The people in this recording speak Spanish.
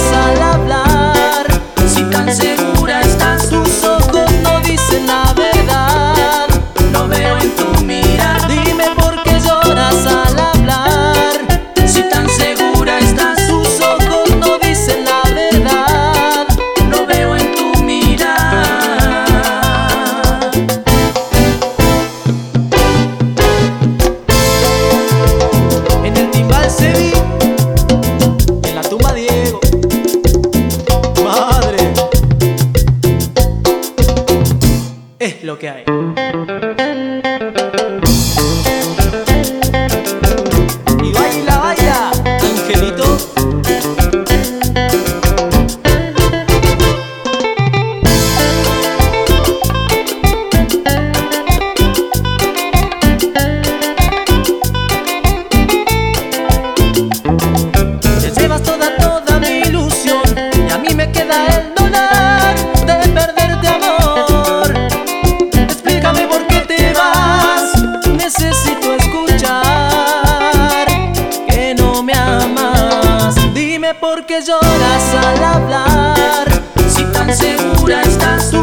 lloras al hablar? Si tan segura estás, tus ojos no dicen la verdad. Lo veo en tu mirar. Dime por qué lloras al hablar. Si tan segura estás, tus ojos no dicen la verdad. Lo veo en tu mirar. En el timbal se vi, en la tumba Diego. Madre, es lo que hay. Y baila, baila, Angelito. Te llevas toda mi ilusión y a mí me queda el dolor de perderte, amor. Explícame por qué te vas. Necesito escuchar que no me amas. Dime por qué lloras al hablar. Si tan segura estás tú.